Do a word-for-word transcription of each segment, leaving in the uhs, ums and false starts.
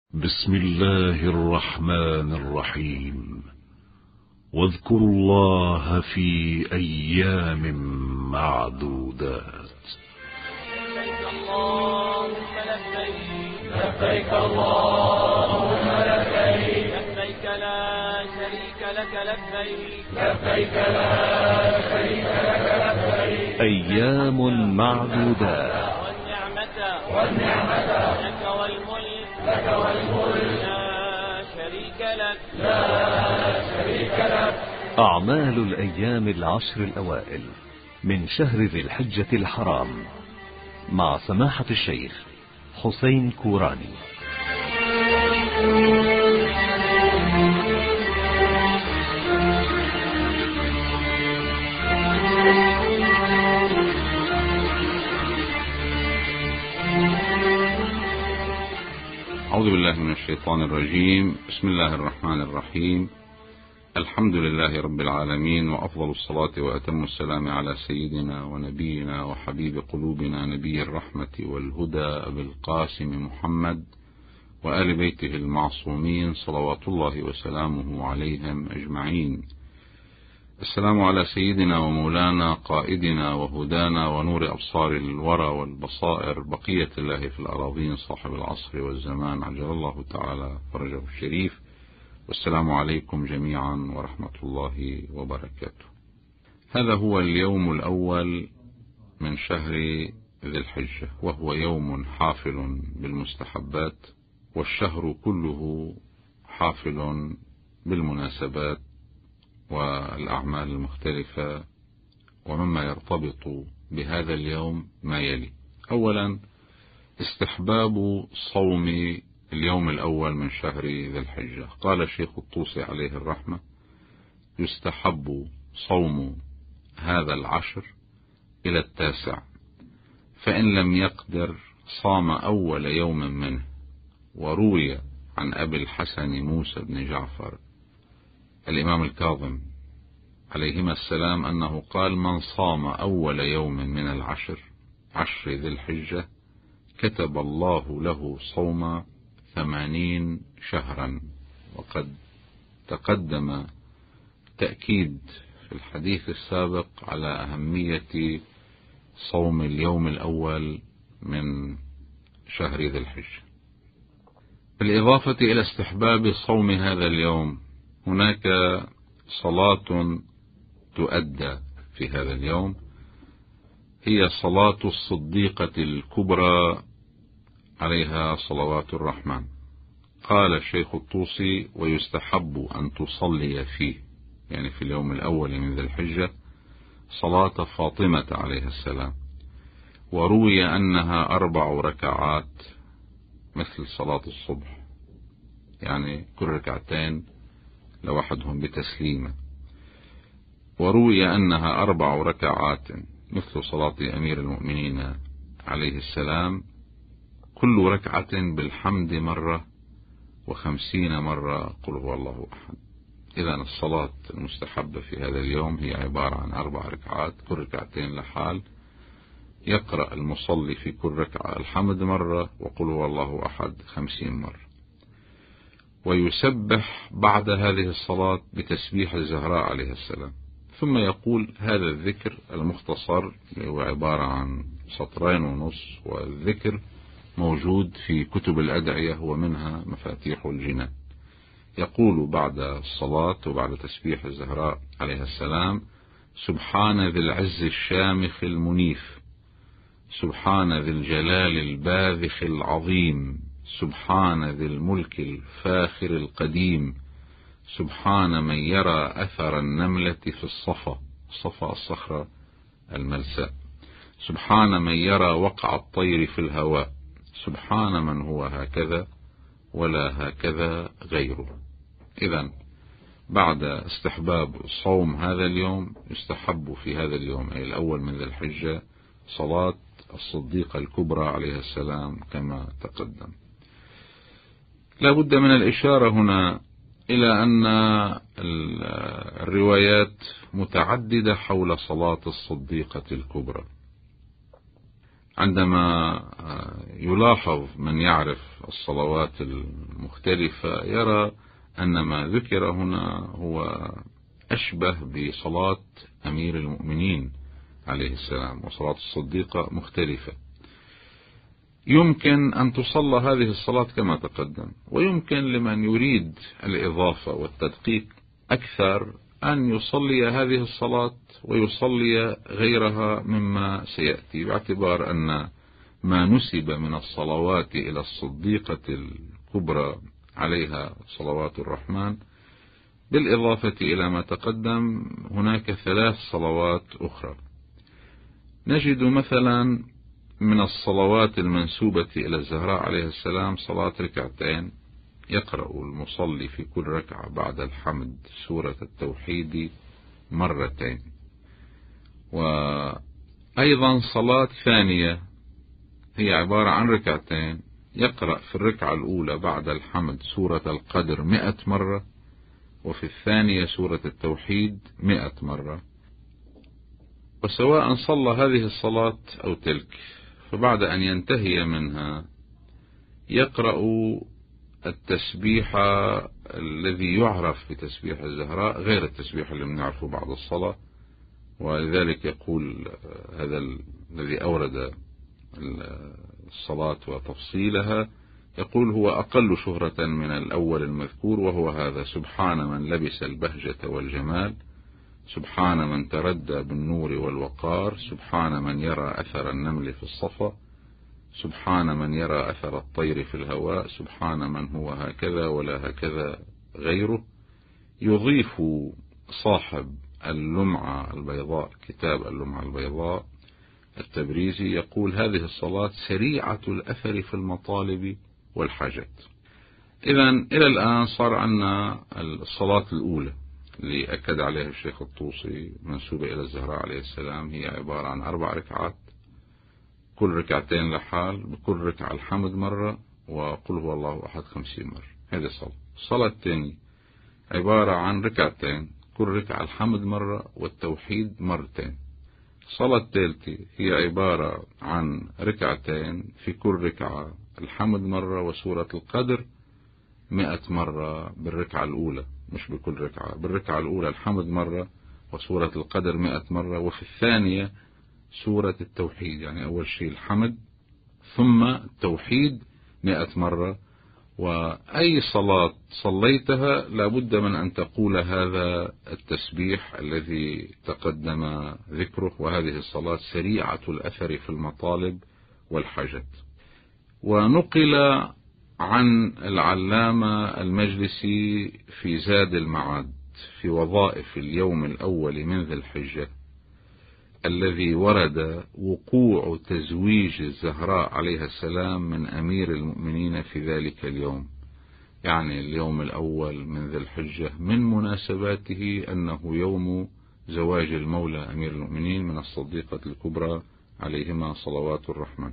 بسم الله الرحمن الرحيم. واذكروا الله في أيام معدودات. لبيك اللهم لبيك لبيك اللهم لبيك لبيك لا شريك لك لبيك لبيك لا شريك لك لبيك أيام معدودات. والنعمة والنعمة لك والملك لك والملك لا شريك لك لا شريك لك. أعمال الأيام العشر الأوائل من شهر ذي الحجة الحرام مع سماحة الشيخ حسين كوراني. أعوذ بالله من الشيطان الرجيم. بسم الله الرحمن الرحيم. الحمد لله رب العالمين، وأفضل الصلاة وأتم السلام على سيدنا ونبينا وحبيب قلوبنا نبي الرحمة والهدى أبي القاسم محمد وآل بيته المعصومين صلوات الله وسلامه عليهم أجمعين. السلام على سيدنا ومولانا قائدنا وهدانا ونور أبصار الورى والبصائر بقية الله في الأراضين صاحب العصر والزمان عجل الله تعالى فرجه الشريف. والسلام عليكم جميعا ورحمة الله وبركاته. هذا هو اليوم الأول من شهر ذي الحجة، وهو يوم حافل بالمستحبات، والشهر كله حافل بالمناسبات والأعمال المختلفة. ومما يرتبط بهذا اليوم ما يلي: أولا، استحباب صوم اليوم الأول من شهر ذي الحجة. قال الشيخ الطوسي عليه الرحمة: يستحب صوم هذا العشر إلى التاسع، فإن لم يقدر صام أول يوم منه. وروي عن أبي الحسن موسى بن جعفر الإمام الكاظم عليهما السلام أنه قال: من صام أول يوم من العشر عشر ذي الحجة كتب الله له صوم ثمانين شهرا. وقد تقدم تأكيد في الحديث السابق على أهمية صوم اليوم الأول من شهر ذي الحجة. بالإضافة إلى استحباب صوم هذا اليوم، هناك صلاة تؤدى في هذا اليوم، هي صلاة الصديقة الكبرى عليها صلوات الرحمن. قال الشيخ الطوسي: ويستحب أن تصلي فيه، يعني في اليوم الأول من ذي الحجة، صلاة فاطمة عليها السلام. وروي أنها أربع ركعات مثل صلاة الصبح، يعني كل ركعتين لوحدهم بتسليمة. وروي أنها أربع ركعات مثل صلاة أمير المؤمنين عليه السلام، كل ركعة بالحمد مرة وخمسين مرة قل هو الله أحد. إذن الصلاة المستحبة في هذا اليوم هي عبارة عن أربع ركعات، كل ركعتين لحال، يقرأ المصلي في كل ركعة الحمد مرة وقل هو الله أحد خمسين مرة. ويسبح بعد هذه الصلاة بتسبيح الزهراء عليه السلام، ثم يقول هذا الذكر المختصر، هو عبارة عن سطرين ونص، والذكر موجود في كتب الأدعية ومنها مفاتيح الجنان. يقول بعد الصلاة وبعد تسبيح الزهراء عليه السلام: سبحان ذي العز الشامخ المنيف، سبحان ذي الجلال الباذخ العظيم، سبحان ذي الملك الفاخر القديم، سبحان من يرى أثر النملة في الصفا، الصفا الصخرة الملساء، سبحان من يرى وقع الطير في الهواء، سبحان من هو هكذا ولا هكذا غيره. إذن بعد استحباب صوم هذا اليوم، يستحب في هذا اليوم أي الأول من ذي الحجة صلاة الصديقة الكبرى عليها السلام كما تقدم. لا بد من الإشارة هنا إلى أن الروايات متعددة حول صلاة الصديقة الكبرى. عندما يلاحظ من يعرف الصلوات المختلفة يرى أن ما ذكر هنا هو أشبه بصلاة أمير المؤمنين عليه السلام، وصلاة الصديقة مختلفة. يمكن أن تصلى هذه الصلاة كما تقدم، ويمكن لمن يريد الإضافة والتدقيق أكثر أن يصلي هذه الصلاة ويصلي غيرها مما سيأتي، باعتبار أن ما نسب من الصلوات إلى الصديقة الكبرى عليها صلوات الرحمن بالإضافة إلى ما تقدم هناك ثلاث صلوات أخرى. نجد مثلا من الصلوات المنسوبة إلى الزهراء عليه السلام صلاة ركعتين يقرأ المصلي في كل ركعة بعد الحمد سورة التوحيد مرتين، وأيضا صلاة ثانية هي عبارة عن ركعتين يقرأ في الركعة الأولى بعد الحمد سورة القدر مئة مرة، وفي الثانية سورة التوحيد مئة مرة. وسواء صلى هذه الصلاة أو تلك، فبعد أن ينتهي منها يقرأ التسبيح الذي يعرف بتسبيح الزهراء غير التسبيح اللي بنعرفه بعد الصلاة، ولذلك يقول هذا الذي أورد الصلاة وتفصيلها، يقول هو أقل شهرة من الأول المذكور، وهو هذا: سبحان من لبس البهجة والجمال، سبحان من تردى بالنور والوقار، سبحان من يرى أثر النمل في الصفا، سبحان من يرى أثر الطير في الهواء، سبحان من هو هكذا ولا هكذا غيره. يضيف صاحب اللمعة البيضاء، كتاب اللمعة البيضاء التبريزي، يقول هذه الصلاة سريعة الأثر في المطالب والحاجات. إذن إلى الآن صار عنا الصلاة الأولى اللي أكد عليها الشيخ الطوسي منسوبة إلى الزهراء عليه السلام، هي عبارة عن أربع ركعات، كل ركعتين لحال، بكل ركعة الحمد مرة، وقل هو الله أحد خمسين مرة. هذه الصلاة. الصلاة الثانية عبارة عن ركعتين، كل ركعة الحمد مرة والتوحيد مرتين. الصلاة الثالثة هي عبارة عن ركعتين، في كل ركعة الحمد مرة وسورة القدر مئة مرة بالركعة الأولى، مش بكل ركعة، بالركعة الأولى الحمد مرة وسورة القدر مئة مرة، وفي الثانية سورة التوحيد، يعني أول شيء الحمد ثم التوحيد مئة مرة. وأي صلاة صليتها لابد من أن تقول هذا التسبيح الذي تقدم ذكره، وهذه الصلاة سريعة الأثر في المطالب والحاجات. ونقل عن العلامة المجلسي في زاد المعاد في وظائف اليوم الأول من ذي الحجة الذي ورد وقوع تزويج الزهراء عليها السلام من أمير المؤمنين في ذلك اليوم، يعني اليوم الأول من ذي الحجة من مناسباته أنه يوم زواج المولى أمير المؤمنين من الصديقة الكبرى عليهما صلوات الرحمن.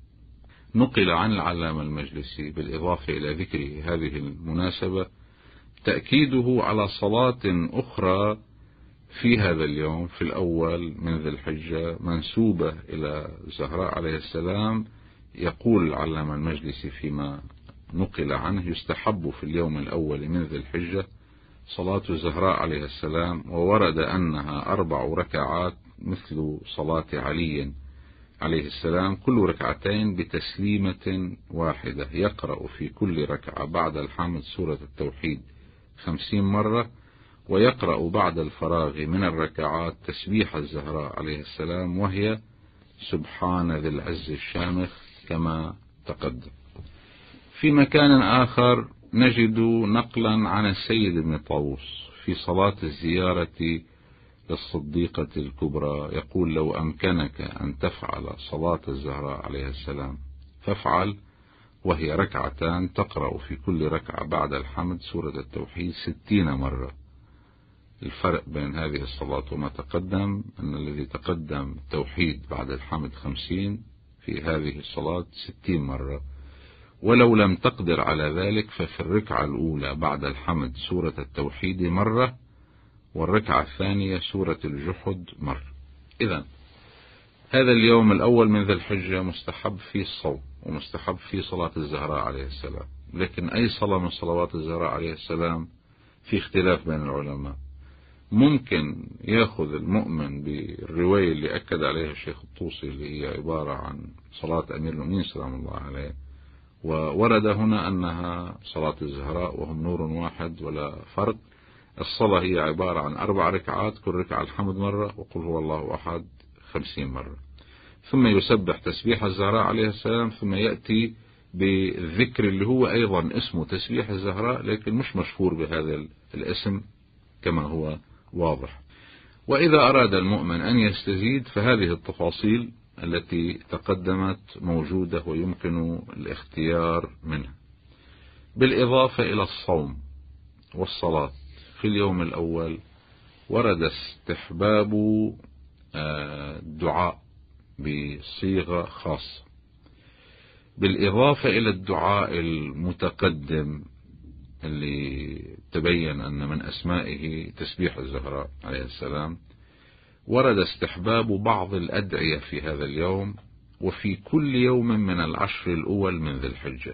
نقل عن العلامة المجلسي بالإضافة إلى ذكر هذه المناسبة تأكيده على صلاة أخرى في هذا اليوم في الأول من ذي الحجة منسوبة إلى الزهراء عليه السلام. يقول العلامة المجلسي فيما نقل عنه: يستحب في اليوم الأول من ذي الحجة صلاة الزهراء عليه السلام، وورد أنها أربع ركعات مثل صلاة علي عليه السلام، كل ركعتين بتسليمة واحدة، يقرأ في كل ركعة بعد الحمد سورة التوحيد خمسين مرة، ويقرأ بعد الفراغ من الركعات تسبيح الزهراء عليه السلام، وهي سبحان ذي العز الشامخ كما تقدم. في مكان آخر نجد نقلا عن السيد بن طاووس في صلاة الزيارة للصديقة الكبرى، يقول: لو أمكنك أن تفعل صلاة الزهراء عليه السلام فافعل، وهي ركعتان تقرأ في كل ركعة بعد الحمد سورة التوحيد ستين مرة. الفرق بين هذه الصلاة وما تقدم أن الذي تقدم التوحيد بعد الحمد خمسين، في هذه الصلاة ستين مرة. ولو لم تقدر على ذلك ففي الركعة الأولى بعد الحمد سورة التوحيد مرة، والركعة الثانية سورة الجحد مرة. إذن هذا اليوم الأول من ذي الحجة مستحب فيه الصوم ومستحب فيه صلاة الزهراء عليه السلام، لكن أي صلاة من صلوات الزهراء عليه السلام في اختلاف بين العلماء. ممكن يأخذ المؤمن بالرواية اللي أكد عليها الشيخ الطوسي اللي هي عبارة عن صلاة أمير المؤمنين سلام الله عليه، وورد هنا أنها صلاة الزهراء وهم نور واحد ولا فرق. الصلاة هي عبارة عن أربع ركعات، كل ركعة الحمد مرة وقل هو الله أحد خمسين مرة، ثم يسبح تسبيح الزهراء عليه السلام، ثم يأتي بالذكر اللي هو أيضا اسمه تسبيح الزهراء لكن مش مشهور بهذا الاسم كما هو واضح. وإذا أراد المؤمن أن يستزيد فهذه التفاصيل التي تقدمت موجودة ويمكن الاختيار منها، بالإضافة إلى الصوم والصلاة. في اليوم الأول ورد استحباب الدعاء بصيغة خاصة، بالإضافة إلى الدعاء المتقدم اللي تبين أن من أسمائه تسبيح الزهراء عليه السلام. ورد استحباب بعض الأدعية في هذا اليوم وفي كل يوم من العشر الأول من ذي الحجة.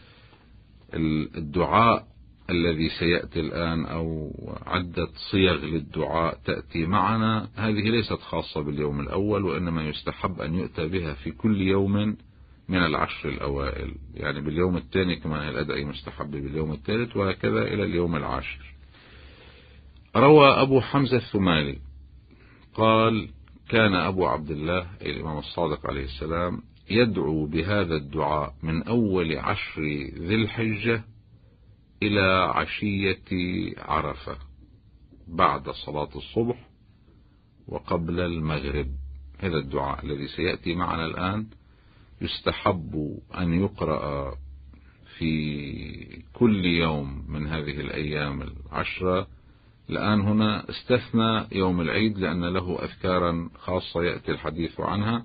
الدعاء الذي سيأتي الآن أو عدة صيغ للدعاء تأتي معنا، هذه ليست خاصة باليوم الأول، وإنما يستحب أن يؤتى بها في كل يوم من العشر الأوائل، يعني باليوم الثاني كمان الأدعية مستحبة باليوم الثالث وهكذا إلى اليوم العاشر. روى أبو حمزة الثمالي قال: كان أبو عبد الله الإمام الصادق عليه السلام يدعو بهذا الدعاء من أول عشر ذي الحجة إلى عشية عرفة بعد صلاة الصبح وقبل المغرب. هذا الدعاء الذي سيأتي معنا الآن يستحب أن يقرأ في كل يوم من هذه الأيام العشرة. الآن هنا استثنى يوم العيد لأن له أذكارا خاصة يأتي الحديث عنها،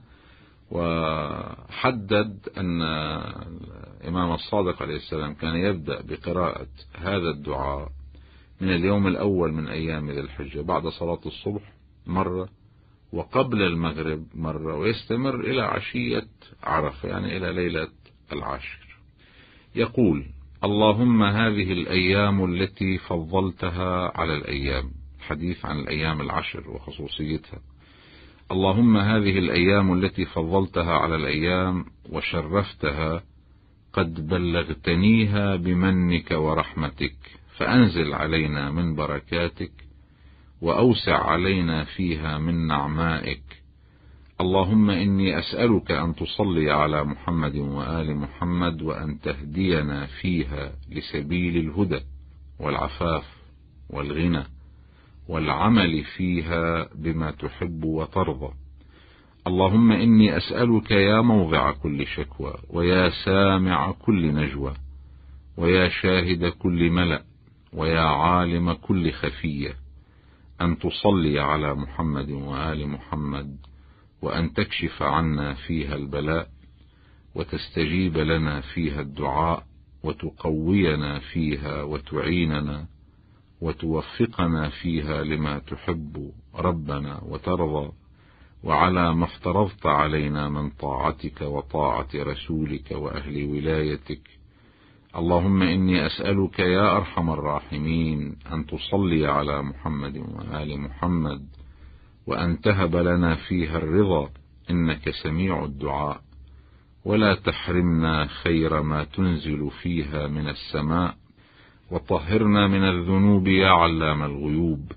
وحدد أن الإمام الصادق عليه السلام كان يبدأ بقراءة هذا الدعاء من اليوم الأول من أيام ذي الحجة بعد صلاة الصبح مرة وقبل المغرب مرة، ويستمر إلى عشية عرفة يعني إلى ليلة العاشر. يقول: اللهم هذه الأيام التي فضلتها على الأيام، حديث عن الأيام العشر وخصوصيتها. اللهم هذه الأيام التي فضلتها على الأيام وشرفتها قد بلغتنيها بمنك ورحمتك، فأنزل علينا من بركاتك وأوسع علينا فيها من نعمائك. اللهم إني أسألك أن تصلي على محمد وآل محمد وأن تهدينا فيها لسبيل الهدى والعفاف والغنى والعمل فيها بما تحب وترضى. اللهم إني أسألك يا موضع كل شكوى ويا سامع كل نجوى ويا شاهد كل ملأ ويا عالم كل خفية أن تصلي على محمد وآل محمد وأن تكشف عنا فيها البلاء وتستجيب لنا فيها الدعاء وتقوينا فيها وتعيننا وتوفقنا فيها لما تحب ربنا وترضى، وعلى ما افترضت علينا من طاعتك وطاعة رسولك وأهل ولايتك. اللهم إني أسألك يا أرحم الراحمين أن تصلي على محمد وآل محمد وأن تهب لنا فيها الرضا إنك سميع الدعاء، ولا تحرمنا خير ما تنزل فيها من السماء، وطهرنا من الذنوب يا علام الغيوب،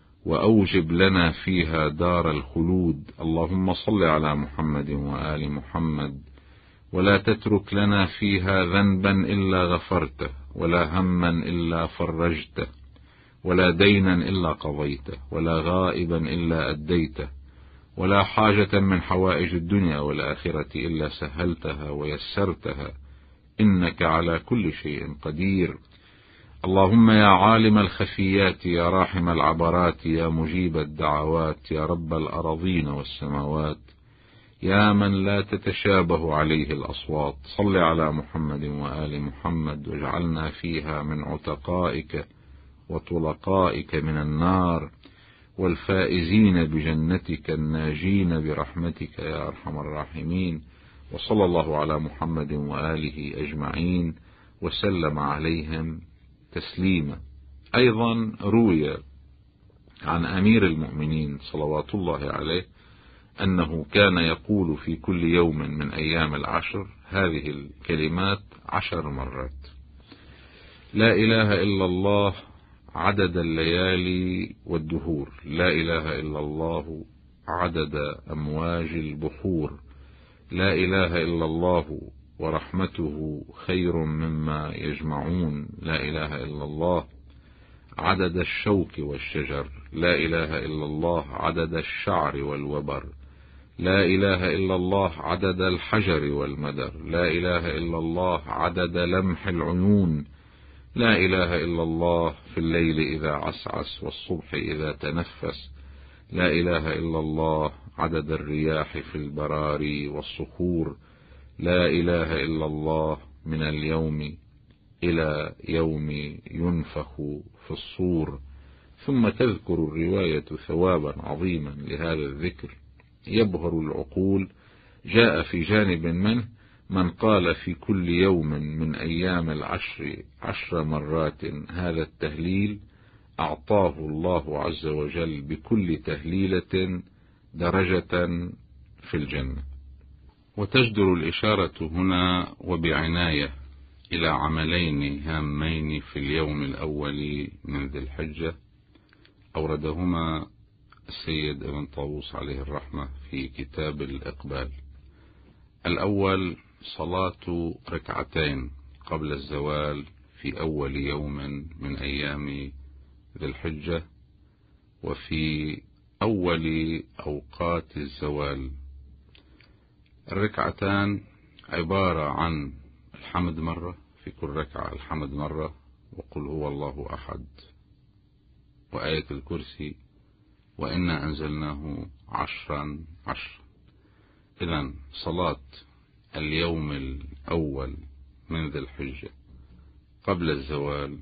وأوجب لنا فيها دار الخلود. اللهم صل على محمد وآل محمد ولا تترك لنا فيها ذنبا إلا غفرته ولا هما إلا فرجته ولا دينا إلا قضيته ولا غائبا إلا أديته ولا حاجة من حوائج الدنيا والآخرة إلا سهلتها ويسرتها إنك على كل شيء قدير. اللهم يا عالم الخفيات يا راحم العبرات يا مجيب الدعوات يا رب الأراضين والسماوات يا من لا تتشابه عليه الأصوات، صل على محمد وآل محمد واجعلنا فيها من عتقائك وطلقائك من النار، والفائزين بجنتك الناجين برحمتك يا أرحم الراحمين. وصلى الله على محمد وآله أجمعين وسلم عليهم تسليما. أيضا روي عن أمير المؤمنين صلوات الله عليه أنه كان يقول في كل يوم من أيام العشر هذه الكلمات عشر مرات: لا إله إلا الله عدد الليالي والدهور، لا إله إلا الله عدد أمواج البحور، لا إله إلا الله ورحمته خير مما يجمعون، لا إله إلا الله عدد الشوك والشجر، لا إله إلا الله عدد الشعر والوبر، لا إله إلا الله عدد الحجر والمدر، لا إله إلا الله عدد لمح العيون، لا إله إلا الله في الليل إذا عسعس والصبح إذا تنفس، لا إله إلا الله عدد الرياح في البراري والصخور، لا إله إلا الله من اليوم إلى يوم ينفخ في الصور. ثم تذكر الرواية ثوابا عظيما لهذا الذكر يبهر العقول. جاء في جانب منه: من قال في كل يوم من أيام العشر عشر مرات هذا التهليل أعطاه الله عز وجل بكل تهليلة درجة في الجنة. وتجدر الإشارة هنا وبعناية إلى عملين هامين في اليوم الأول من ذي الحجة أوردهما السيد ابن طاووس عليه الرحمة في كتاب الإقبال. الأول صلاة ركعتين قبل الزوال في أول يوم من أيام ذي الحجة وفي أول أوقات الزوال. الركعتان عبارة عن الحمد مرة في كل ركعة، الحمد مرة، وقل هو الله أحد، وآية الكرسي، وإنا أنزلناه عشرا عشرا. إذن صلاة اليوم الأول من ذي الحجة قبل الزوال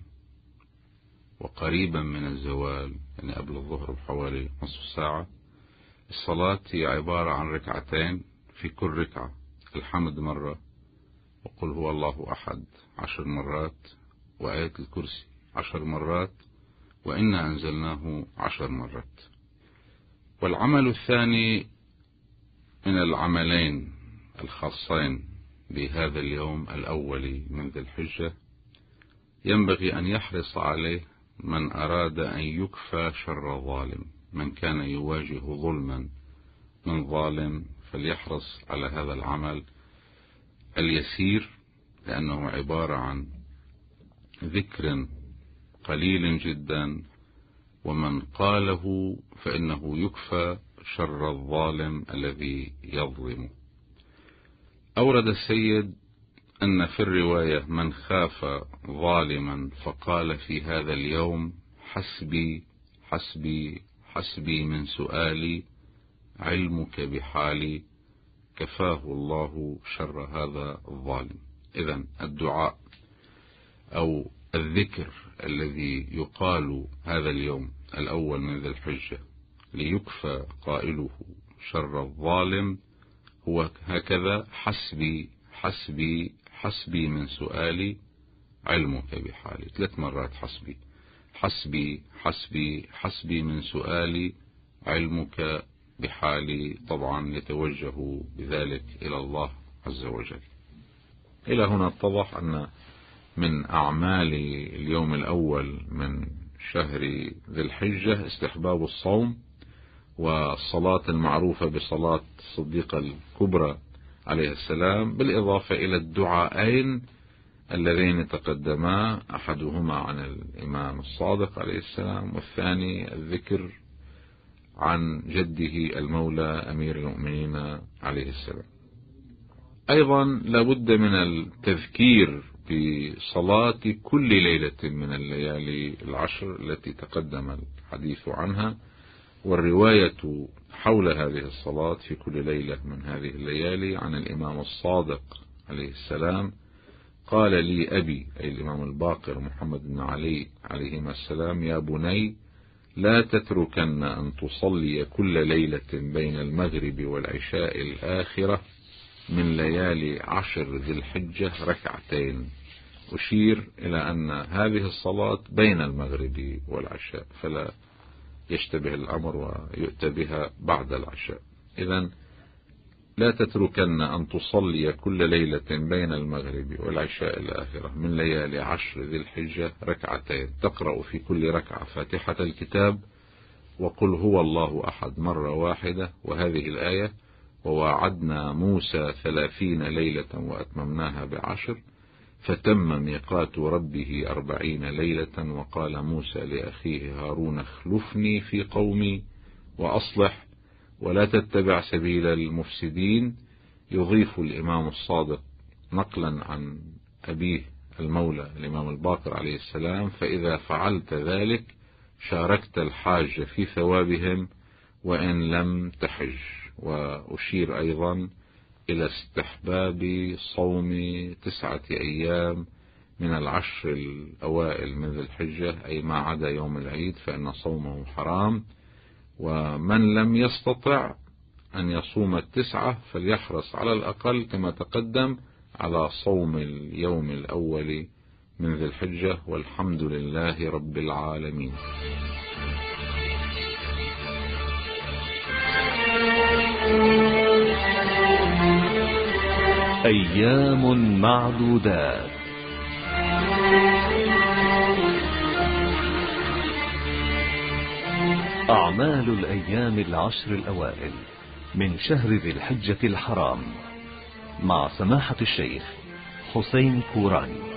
وقريبا من الزوال، يعني قبل الظهر بحوالي نصف ساعة. الصلاة هي عبارة عن ركعتين في كل ركعة الحمد مرة، وقل هو الله أحد عشر مرات، وآية الكرسي عشر مرات، وإنا أنزلناه عشر مرات. والعمل الثاني من العملين الخاصين بهذا اليوم الأول من ذي الحجة ينبغي أن يحرص عليه من أراد أن يكفى شر ظالم. من كان يواجه ظلما من ظالم فليحرص على هذا العمل اليسير، لأنه عبارة عن ذكر قليل جدا، ومن قاله فإنه يكفى شر الظالم الذي يظلم. أورد السيد أن في الرواية: من خاف ظالما فقال في هذا اليوم حسبي حسبي حسبي من سؤالي علمك بحالي كفاه الله شر هذا الظالم. إذن الدعاء أو الذكر الذي يقال هذا اليوم الأول من ذي الحجة ليكفى قائله شر الظالم هو هكذا: حسبي حسبي حسبي من سؤالي علمك بحالي. ثلاث مرات حسبي حسبي حسبي حسبي من سؤالي علمك بحالي، طبعا يتوجه بذلك إلى الله عز وجل. إلى هنا اتضح أن من أعمال اليوم الأول من شهر ذي الحجة استحباب الصوم والصلاة المعروفة بصلاة الصديقة الكبرى عليه السلام، بالإضافة إلى الدعاءين اللذين تقدما، أحدهما عن الإمام الصادق عليه السلام، والثاني الذكر عن جده المولى أمير المؤمنين عليه السلام. أيضا لابد من التذكير بصلاة كل ليلة من الليالي العشر التي تقدم الحديث عنها، والرواية حول هذه الصلاة في كل ليلة من هذه الليالي عن الإمام الصادق عليه السلام قال لي أبي، أي الإمام الباقر محمد بن علي عليهما السلام: يا بني لا تتركن أن تصلي كل ليلة بين المغرب والعشاء الآخرة من ليالي عشر ذي الحجة ركعتين. أشير إلى أن هذه الصلاة بين المغرب والعشاء، فلا يشتبه الأمر ويؤتى بها بعد العشاء. إذن لا تتركن أن تصلي كل ليلة بين المغرب والعشاء الآخرة من ليالي عشر ذي الحجة ركعتين، تقرأ في كل ركعة فاتحة الكتاب وقل هو الله أحد مرة واحدة، وهذه الآية: وواعدنا موسى ثلاثين ليلة وأتممناها بعشر فتم ميقات ربه أربعين ليلة وقال موسى لأخيه هارون اخلفني في قومي وأصلح ولا تتبع سبيل المفسدين. يضيف الإمام الصادق نقلا عن أبيه المولى الإمام الباقر عليه السلام: فإذا فعلت ذلك شاركت الحاج في ثوابهم وإن لم تحج. وأشير أيضا إلى استحباب صوم تسعة أيام من العشر الأوائل من ذي الحجة، أي ما عدا يوم العيد فإن صومه حرام. ومن لم يستطع أن يصوم التسعة فليحرص على الأقل كما تقدم على صوم اليوم الأول من ذي الحجة، والحمد لله رب العالمين. أيام معدودات. أعمال الأيام العشر الأوائل من شهر ذي الحجة الحرام مع سماحة الشيخ حسين كوراني.